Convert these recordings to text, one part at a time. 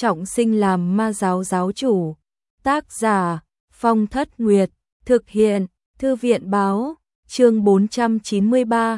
trọng sinh làm ma giáo giáo chủ. Tác giả Phong Thất Nguyệt, thực hiện Thư viện báo, chương 493,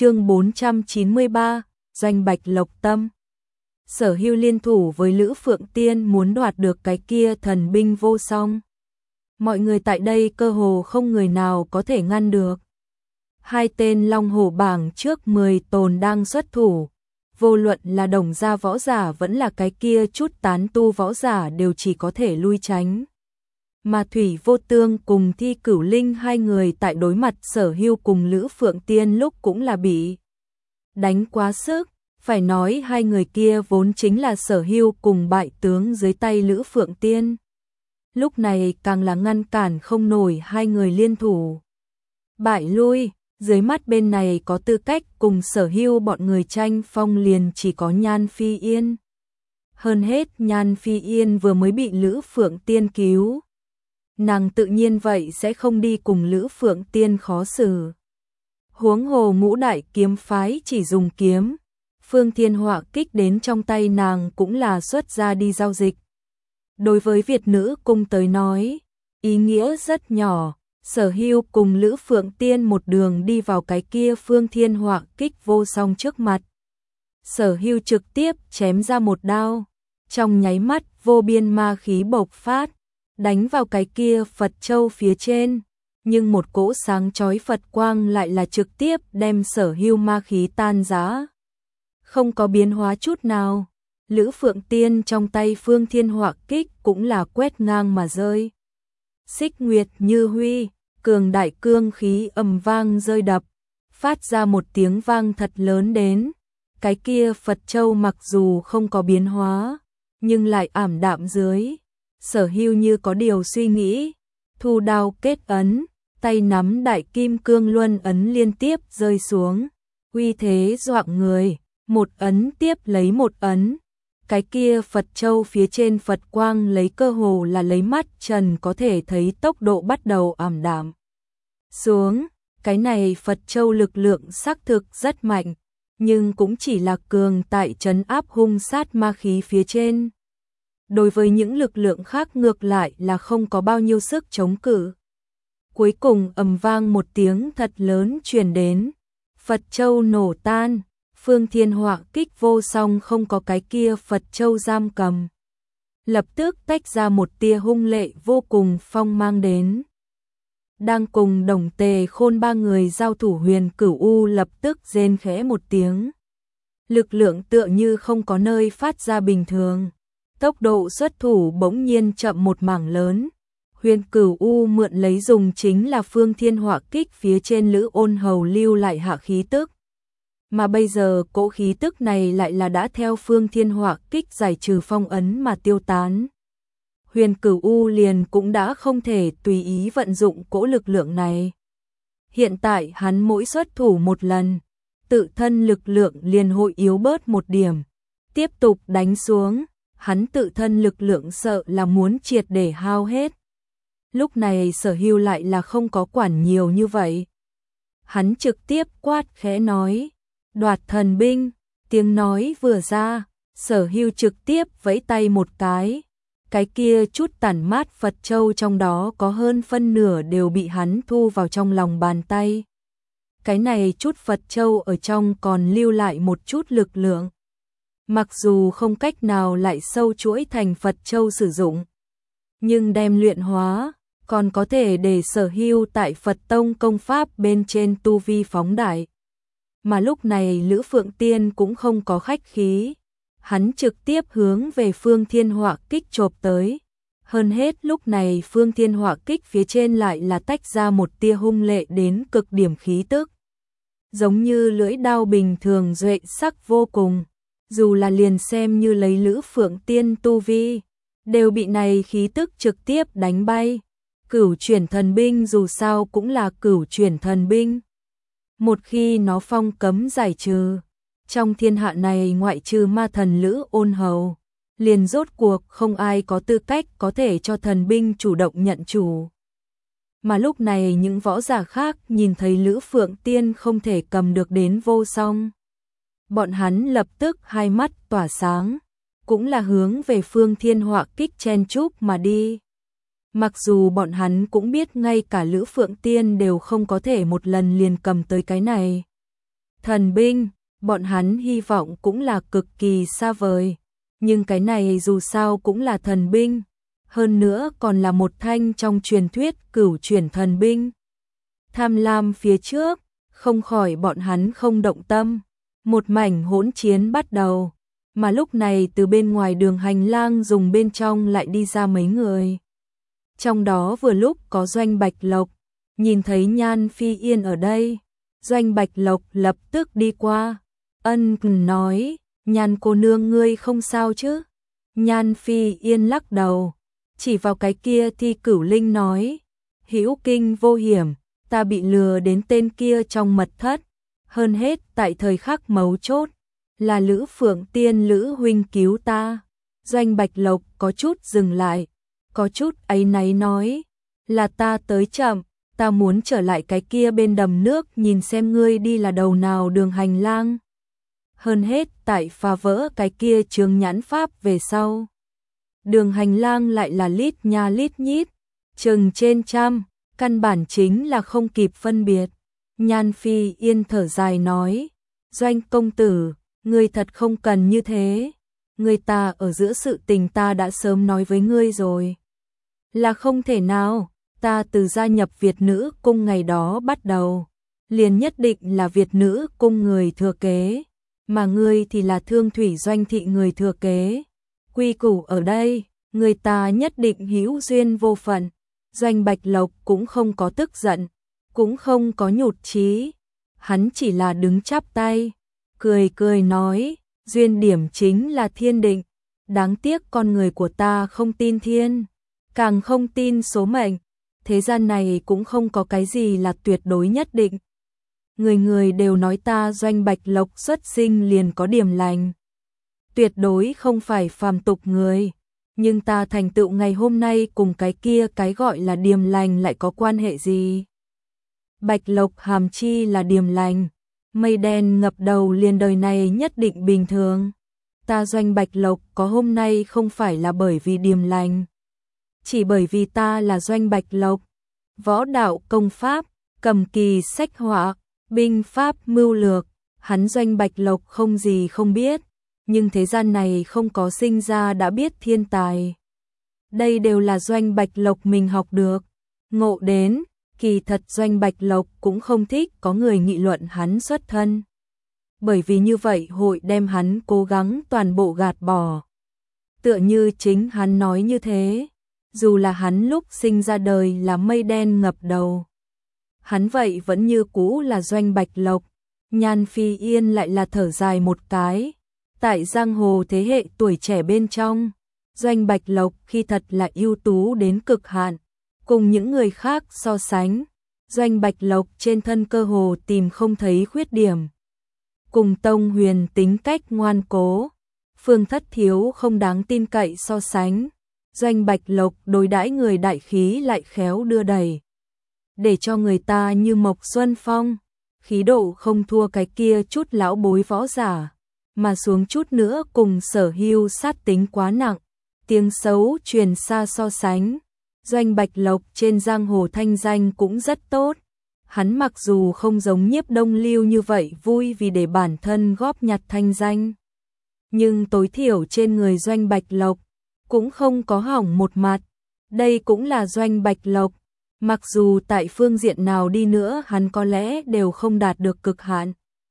Doanh Bạch Lộc Tâm. Sở Hưu liên thủ với Lữ Phượng Tiên muốn đoạt được cái kia thần binh vô song. Mọi người tại đây cơ hồ không người nào có thể ngăn được. Hai tên Long Hổ bảng trước 10 tồn đang xuất thủ. Vô luận là đồng gia võ giả vẫn là cái kia chút tán tu võ giả đều chỉ có thể lui tránh. Mà Thủy Vô Tương cùng Thi Cửu Linh hai người tại đối mặt Sở Hưu cùng Lữ Phượng Tiên lúc cũng là bị đánh quá sức. Phải nói hai người kia vốn chính là Sở Hưu cùng bại tướng dưới tay Lữ Phượng Tiên. Lúc này càng là ngăn cản không nổi hai người liên thủ. Bại lui, dưới mắt bên này có tư cách cùng Sở Hưu bọn người tranh phong liền chỉ có Nhan Phi Yên. Hơn hết Nhan Phi Yên vừa mới bị Lữ Phượng Tiên cứu. Nàng tự nhiên vậy sẽ không đi cùng Lữ Phượng Tiên khó xử. Huống hồ Ngũ Đại kiếm phái chỉ dùng kiếm. Phương Thiên Họa kích đến trong tay nàng cũng là xuất ra đi giao dịch. Đối với Việt nữ cung tới nói, ý nghĩa rất nhỏ. Sở Hưu cùng Lữ Phượng Tiên một đường đi vào cái kia Phương Thiên Họa kích vô song trước mặt. Sở Hưu trực tiếp chém ra một đao, trong nháy mắt vô biên ma khí bộc phát, đánh vào cái kia Phật Châu phía trên, nhưng một cỗ sáng chói Phật quang lại là trực tiếp đem Sở Hưu ma khí tan rã. Không có biến hóa chút nào. Lữ Phượng Tiên trong tay Phương Thiên Họa kích cũng là quét ngang mà rơi. Xích Nguyệt như huy, cường đại cương khí ầm vang rơi đập, phát ra một tiếng vang thật lớn đến. Cái kia Phật Châu mặc dù không có biến hóa, nhưng lại ảm đạm dưới. Sở Hưu như có điều suy nghĩ, thu đao kết ấn, tay nắm đại kim cương luân ấn liên tiếp rơi xuống, uy thế doạng người, một ấn tiếp lấy một ấn. Cái kia Phật Châu phía trên Phật quang lấy cơ hồ là lấy mắt trần có thể thấy tốc độ bắt đầu ảm đạm xuống. Cái này Phật Châu lực lượng xác thực rất mạnh, nhưng cũng chỉ là cường tại trấn áp hung sát ma khí phía trên. Đối với những lực lượng khác ngược lại là không có bao nhiêu sức chống cự. Cuối cùng ầm vang một tiếng thật lớn truyền đến, Phật Châu nổ tan. Phương Thiên Họa kích vô song không có cái kia Phật Châu giam cầm. Lập tức tách ra một tia hung lệ vô cùng phong mang đến. Đang cùng Đồng Tề Khôn ba người giao thủ Huyền Cửu U lập tức rên khẽ một tiếng. Lực lượng tựa như không có nơi phát ra bình thường. Tốc độ xuất thủ bỗng nhiên chậm một mảng lớn. Huyền Cửu U mượn lấy dùng chính là Phương Thiên Họa kích phía trên Lữ Ôn Hầu lưu lại hạ khí tức. Mà bây giờ cỗ khí tức này lại là đã theo Phương Thiên Họa kích giải trừ phong ấn mà tiêu tán. Huyền Cửu U liền cũng đã không thể tùy ý vận dụng cỗ lực lượng này. Hiện tại hắn mỗi xuất thủ một lần, tự thân lực lượng liền hội yếu bớt một điểm. Tiếp tục đánh xuống, hắn tự thân lực lượng sợ là muốn triệt để hao hết. Lúc này Sở Hưu lại là không có quản nhiều như vậy. Hắn trực tiếp quát khẽ nói. Đoạt thần binh, tiếng nói vừa ra, Sở Hưu trực tiếp vẫy tay một cái kia chút tản mát Phật Châu trong đó có hơn phân nửa đều bị hắn thu vào trong lòng bàn tay. Cái này chút Phật Châu ở trong còn lưu lại một chút lực lượng. Mặc dù không cách nào lại sâu chuỗi thành Phật Châu sử dụng, nhưng đem luyện hóa, còn có thể để Sở Hưu tại Phật Tông công pháp bên trên tu vi phóng đại. Mà lúc này Lữ Phượng Tiên cũng không có khách khí. Hắn trực tiếp hướng về Phương Thiên Họa kích chộp tới. Hơn hết lúc này Phương Thiên Họa kích phía trên lại là tách ra một tia hung lệ đến cực điểm khí tức. Giống như lưỡi đao bình thường duệ sắc vô cùng. Dù là liền xem như lấy Lữ Phượng Tiên tu vi, đều bị này khí tức trực tiếp đánh bay. Cửu chuyển thần binh dù sao cũng là cửu chuyển thần binh. Một khi nó phong cấm giải trừ, trong thiên hạ này ngoại trừ ma thần Lữ Ôn Hầu, liền rốt cuộc không ai có tư cách có thể cho thần binh chủ động nhận chủ. Mà lúc này những võ giả khác nhìn thấy Lữ Phượng Tiên không thể cầm được đến vô song. Bọn hắn lập tức hai mắt tỏa sáng, cũng là hướng về Phương Thiên Họa kích chen chúc mà đi. Mặc dù bọn hắn cũng biết ngay cả Lữ Phượng Tiên đều không có thể một lần liền cầm tới cái này thần binh, bọn hắn hy vọng cũng là cực kỳ xa vời, nhưng cái này dù sao cũng là thần binh, hơn nữa còn là một thanh trong truyền thuyết cửu chuyển thần binh. Tham lam phía trước, không khỏi bọn hắn không động tâm, một mảnh hỗn chiến bắt đầu, mà lúc này từ bên ngoài đường hành lang dùng bên trong lại đi ra mấy người. Trong đó vừa lúc có Doanh Bạch Lộc, nhìn thấy Nhan Phi Yên ở đây, Doanh Bạch Lộc lập tức đi qua, ân cần nói, Nhan cô nương ngươi không sao chứ? Nhan Phi Yên lắc đầu, chỉ vào cái kia Thi Cửu Linh nói, hữu kinh vô hiểm, ta bị lừa đến tên kia trong mật thất, hơn hết tại thời khắc mấu chốt, là Lữ Phượng Tiên Lữ huynh cứu ta. Doanh Bạch Lộc có chút dừng lại, có chút áy náy nói, là ta tới chậm, ta muốn trở lại cái kia bên đầm nước nhìn xem ngươi đi là đầu nào đường hành lang. Hơn hết tại phá vỡ cái kia chướng nhãn pháp về sau. Đường hành lang lại là lít nha lít nhít, chừng trên trăm, căn bản chính là không kịp phân biệt. Nhan Phi Yên thở dài nói, Doanh công tử, ngươi thật không cần như thế, người ta ở giữa sự tình ta đã sớm nói với ngươi rồi. Là không thể nào, ta từ gia nhập Việt Nữ Cung ngày đó bắt đầu, liền nhất định là Việt Nữ Cung người thừa kế, mà ngươi thì là Thương Thủy Doanh thị người thừa kế. Quy củ ở đây, người ta nhất định hữu duyên vô phận. Doanh Bạch Lộc cũng không có tức giận, cũng không có nhụt chí, hắn chỉ là đứng chắp tay, cười cười nói, duyên điểm chính là thiên định, đáng tiếc con người của ta không tin thiên, càng không tin số mệnh, thế gian này cũng không có cái gì là tuyệt đối nhất định. Người người đều nói ta Doanh Bạch Lộc xuất sinh liền có điểm lành, tuyệt đối không phải phàm tục người, nhưng ta thành tựu ngày hôm nay cùng cái kia cái gọi là điềm lành lại có quan hệ gì? Bạch Lộc hàm chi là điềm lành, mây đen ngập đầu liền đời này nhất định bình thường. Ta Doanh Bạch Lộc có hôm nay không phải là bởi vì điềm lành, chỉ bởi vì ta là Doanh Bạch Lộc. Võ đạo công pháp, cầm kỳ sách họa, binh pháp mưu lược, hắn Doanh Bạch Lộc không gì không biết, nhưng thế gian này không có sinh ra đã biết thiên tài. Đây đều là Doanh Bạch Lộc mình học được, ngộ đến, kỳ thật Doanh Bạch Lộc cũng không thích có người nghị luận hắn xuất thân. Bởi vì như vậy hội đem hắn cố gắng toàn bộ gạt bỏ. Tựa như chính hắn nói như thế, dù là hắn lúc sinh ra đời là mây đen ngập đầu, hắn vậy vẫn như cũ là Doanh Bạch Lộc. Nhan Phi Yên lại là thở dài một cái. Tại giang hồ thế hệ tuổi trẻ bên trong, Doanh Bạch Lộc khi thật là ưu tú đến cực hạn, cùng những người khác so sánh, Doanh Bạch Lộc trên thân cơ hồ tìm không thấy khuyết điểm. Cùng Tông Huyền tính cách ngoan cố, Phương Thất Thiếu không đáng tin cậy so sánh, Doanh Bạch Lộc đối đãi người đại khí lại khéo đưa đẩy, để cho người ta như Mộc Xuân Phong, khí độ không thua cái kia chút lão bối võ giả, mà xuống chút nữa cùng Sở Hưu sát tính quá nặng, tiếng xấu truyền xa so sánh. Doanh Bạch Lộc trên giang hồ thanh danh cũng rất tốt, hắn mặc dù không giống Nhiếp Đông Lưu như vậy vui vì để bản thân góp nhặt thanh danh, nhưng tối thiểu trên người Doanh Bạch Lộc cũng không có hỏng một mặt. Đây cũng là Doanh Bạch Lộc, mặc dù tại phương diện nào đi nữa hắn có lẽ đều không đạt được cực hạn,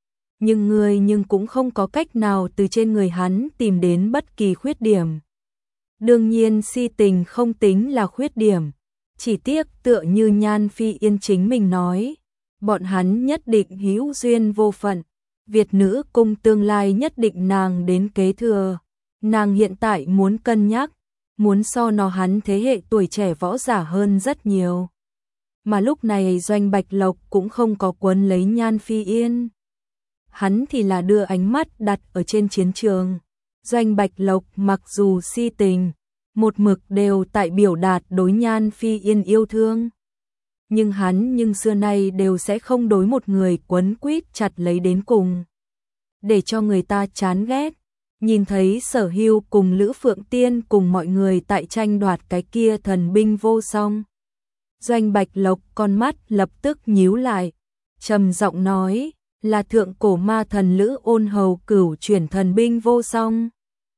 nhưng cũng không có cách nào từ trên người hắn tìm đến bất kỳ khuyết điểm. Đương nhiên si tình không tính là khuyết điểm, chỉ tiếc tựa như Nhan Phi Yên chính mình nói, bọn hắn nhất định hữu duyên vô phận, Việt Nữ Cung tương lai nhất định nàng đến kế thừa, nàng hiện tại muốn cân nhắc, muốn so nó hắn thế hệ tuổi trẻ võ giả hơn rất nhiều. Mà lúc này Doanh Bạch Lộc cũng không có quấn lấy Nhan Phi Yên, hắn thì là đưa ánh mắt đặt ở trên chiến trường. Doanh Bạch Lộc mặc dù si tình, một mực đều tại biểu đạt đối Nhan Phi Yên yêu thương, nhưng hắn xưa nay đều sẽ không đối một người quấn quýt chặt lấy đến cùng, để cho người ta chán ghét. Nhìn thấy Sở Hưu cùng Lữ Phượng Tiên cùng mọi người tại tranh đoạt cái kia thần binh vô song. Doanh Bạch Lộc con mắt lập tức nhíu lại, trầm giọng nói, là thượng cổ ma thần Lữ Ôn Hầu cửu chuyển thần binh vô song.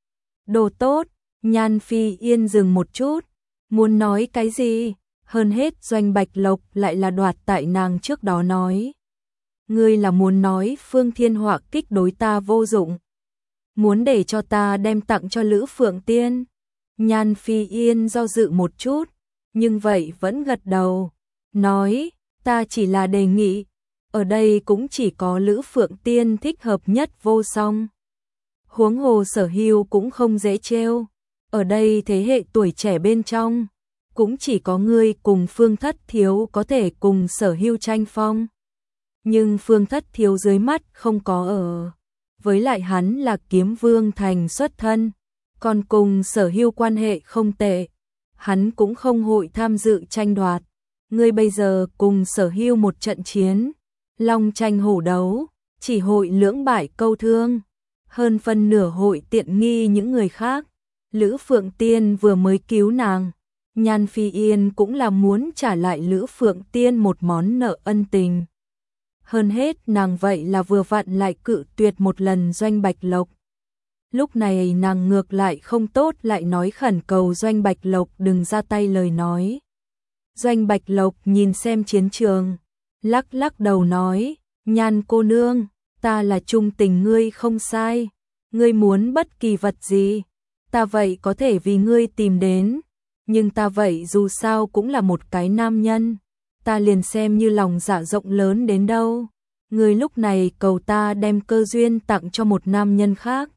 Đồ tốt, Nhan Phi Yên dừng một chút, muốn nói cái gì, hơn hết Doanh Bạch Lộc lại là đoạt tại nàng trước đó nói. Ngươi là muốn nói Phương Thiên Họa kích đối ta vô dụng, muốn để cho ta đem tặng cho Lữ Phượng Tiên. Nhan Phi Yên do dự một chút, nhưng vậy vẫn gật đầu, nói, ta chỉ là đề nghị, ở đây cũng chỉ có Lữ Phượng Tiên thích hợp nhất vô song. Huống hồ Sở Hưu cũng không dễ trêu, ở đây thế hệ tuổi trẻ bên trong, cũng chỉ có ngươi cùng Phương Thất Thiếu có thể cùng Sở Hưu tranh phong. Nhưng Phương Thất Thiếu dưới mắt không có ở, với lại hắn là Kiếm Vương thành xuất thân, còn cùng Sở Hưu quan hệ không tệ, hắn cũng không hội tham dự tranh đoạt. Ngươi bây giờ cùng Sở Hưu một trận chiến, long tranh hổ đấu, chỉ hội lưỡng bại câu thương, hơn phân nửa hội tiện nghi những người khác. Lữ Phượng Tiên vừa mới cứu nàng, Nhan Phi Yên cũng là muốn trả lại Lữ Phượng Tiên một món nợ ân tình. Hơn hết nàng vậy là vừa vặn lại cự tuyệt một lần Doanh Bạch Lộc. Lúc này nàng ngược lại không tốt lại nói khẩn cầu Doanh Bạch Lộc đừng ra tay lời nói. Doanh Bạch Lộc nhìn xem chiến trường, lắc lắc đầu nói, Nhan cô nương, ta là trung tình ngươi không sai, ngươi muốn bất kỳ vật gì, ta vậy có thể vì ngươi tìm đến, nhưng ta vậy dù sao cũng là một cái nam nhân, ta liền xem như lòng dạ rộng lớn đến đâu, ngươi lúc này cầu ta đem cơ duyên tặng cho một nam nhân khác.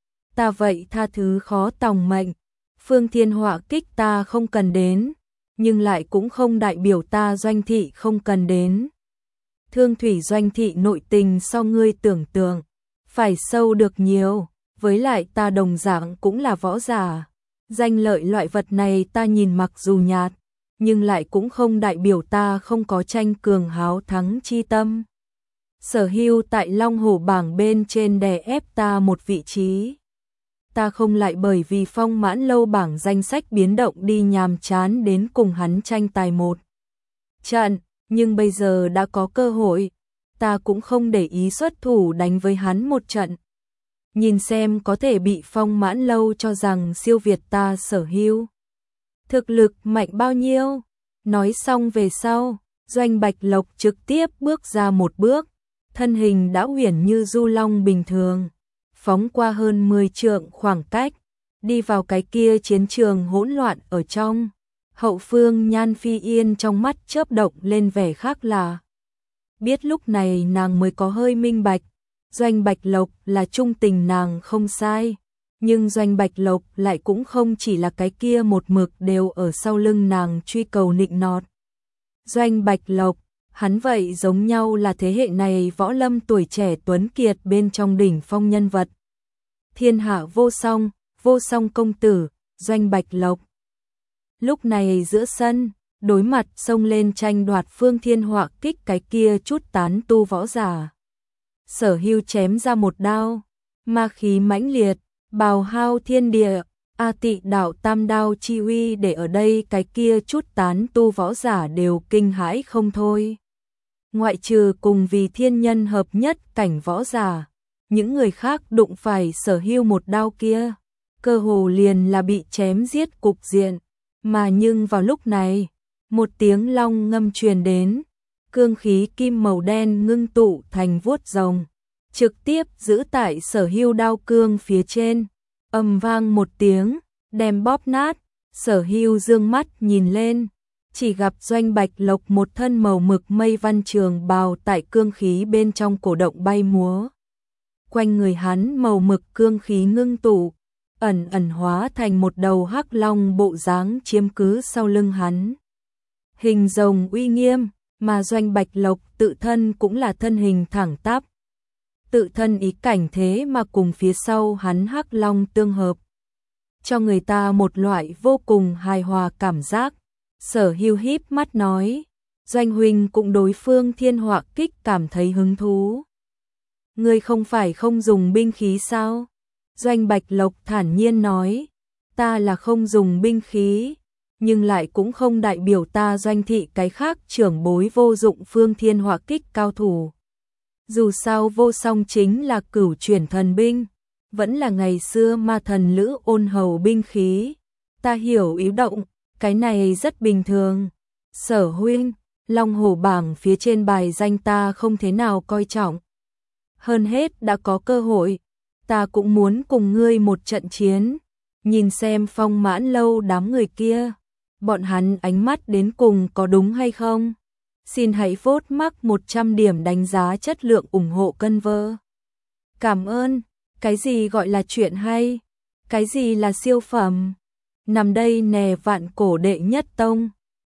Ta vậy tha thứ khó tòng mệnh, Phương Thiên Họa kích ta không cần đến, nhưng lại cũng không đại biểu ta Doanh thị không cần đến. Thương thủy Doanh thị nội tình so ngươi tưởng tượng, phải sâu được nhiều, với lại ta đồng dạng cũng là võ giả. Danh lợi loại vật này ta nhìn mặc dù nhạt, nhưng lại cũng không đại biểu ta không có tranh cường háo thắng chi tâm. Sở Hưu tại Long Hổ bảng bên trên đè ép ta một vị trí. Ta không lại bởi vì Phong Mãn Lâu bảng danh sách biến động đi nhàm chán đến cùng hắn tranh tài một trận, nhưng bây giờ đã có cơ hội, ta cũng không để ý xuất thủ đánh với hắn một trận. Nhìn xem có thể bị Phong Mãn Lâu cho rằng siêu việt ta Sở Hưu. Thực lực mạnh bao nhiêu? Nói xong về sau, Doanh Bạch Lộc trực tiếp bước ra một bước, thân hình đã uyển như du long bình thường, phóng qua hơn 10 trượng khoảng cách, đi vào cái kia chiến trường hỗn loạn ở trong. Hậu phương Nhan Phi Yên trong mắt chớp động lên vẻ khác lạ. Biết lúc này nàng mới có hơi minh bạch, Doanh Bạch Lộc là trung tình nàng không sai, nhưng Doanh Bạch Lộc lại cũng không chỉ là cái kia một mực đều ở sau lưng nàng truy cầu nịnh nọt. Doanh Bạch Lộc, hắn vậy giống nhau là thế hệ này võ lâm tuổi trẻ tuấn kiệt bên trong đỉnh phong nhân vật. Thiên hạ vô song công tử, Doanh Bạch Lộc. Lúc này giữa sân, đối mặt xông lên tranh đoạt Phương Thiên Họa kích cái kia chút tán tu võ giả. Sở Hưu chém ra một đao, ma khí mãnh liệt, bào hao thiên địa, A Tị đạo tam đao chi uy để ở đây cái kia chút tán tu võ giả đều kinh hãi không thôi. Ngoại trừ cùng vì thiên nhân hợp nhất cảnh võ giả, những người khác đụng phải Sở Hưu một đao kia, cơ hồ liền là bị chém giết cục diện, mà nhưng vào lúc này, một tiếng long ngâm truyền đến, cương khí kim màu đen ngưng tụ thành vuốt rồng, trực tiếp giữ tại Sở Hưu đao cương phía trên, ầm vang một tiếng, đem bóp nát. Sở Hưu dương mắt nhìn lên, chỉ gặp Doanh Bạch Lộc một thân màu mực mây văn trường bào tại cương khí bên trong cổ động bay múa. Quanh người hắn màu mực cương khí ngưng tụ, ẩn ẩn hóa thành một đầu hắc long bộ dáng chiếm cứ sau lưng hắn. Hình rồng uy nghiêm, mà Doanh Bạch Lộc tự thân cũng là thân hình thẳng tắp. Tự thân ý cảnh thế mà cùng phía sau hắn hắc long tương hợp, cho người ta một loại vô cùng hài hòa cảm giác. Sở Hưu híp mắt nói, Doanh huynh cũng đối Phương Thiên Họa kích cảm thấy hứng thú. Ngươi không phải không dùng binh khí sao? Doanh Bạch Lộc thản nhiên nói, ta là không dùng binh khí, nhưng lại cũng không đại biểu ta Doanh thị cái khác trưởng bối vô dụng phương thiên hỏa kích cao thủ. Dù sao vô song chính là cửu chuyển thần binh, vẫn là ngày xưa ma thần Lữ Ôn Hầu binh khí. Ta hiểu ý động, cái này rất bình thường. Sở huynh, Long Hổ bảng phía trên bài danh ta không thế nào coi trọng. Hơn hết đã có cơ hội, ta cũng muốn cùng ngươi một trận chiến. Nhìn xem Phong Mãn Lâu đám người kia, bọn hắn ánh mắt đến cùng có đúng hay không? Xin hãy vote mắc 100 điểm đánh giá chất lượng ủng hộ cân vơ. Cảm ơn, cái gì gọi là chuyện hay? Cái gì là siêu phẩm? Nằm đây nè vạn cổ đệ nhất tông.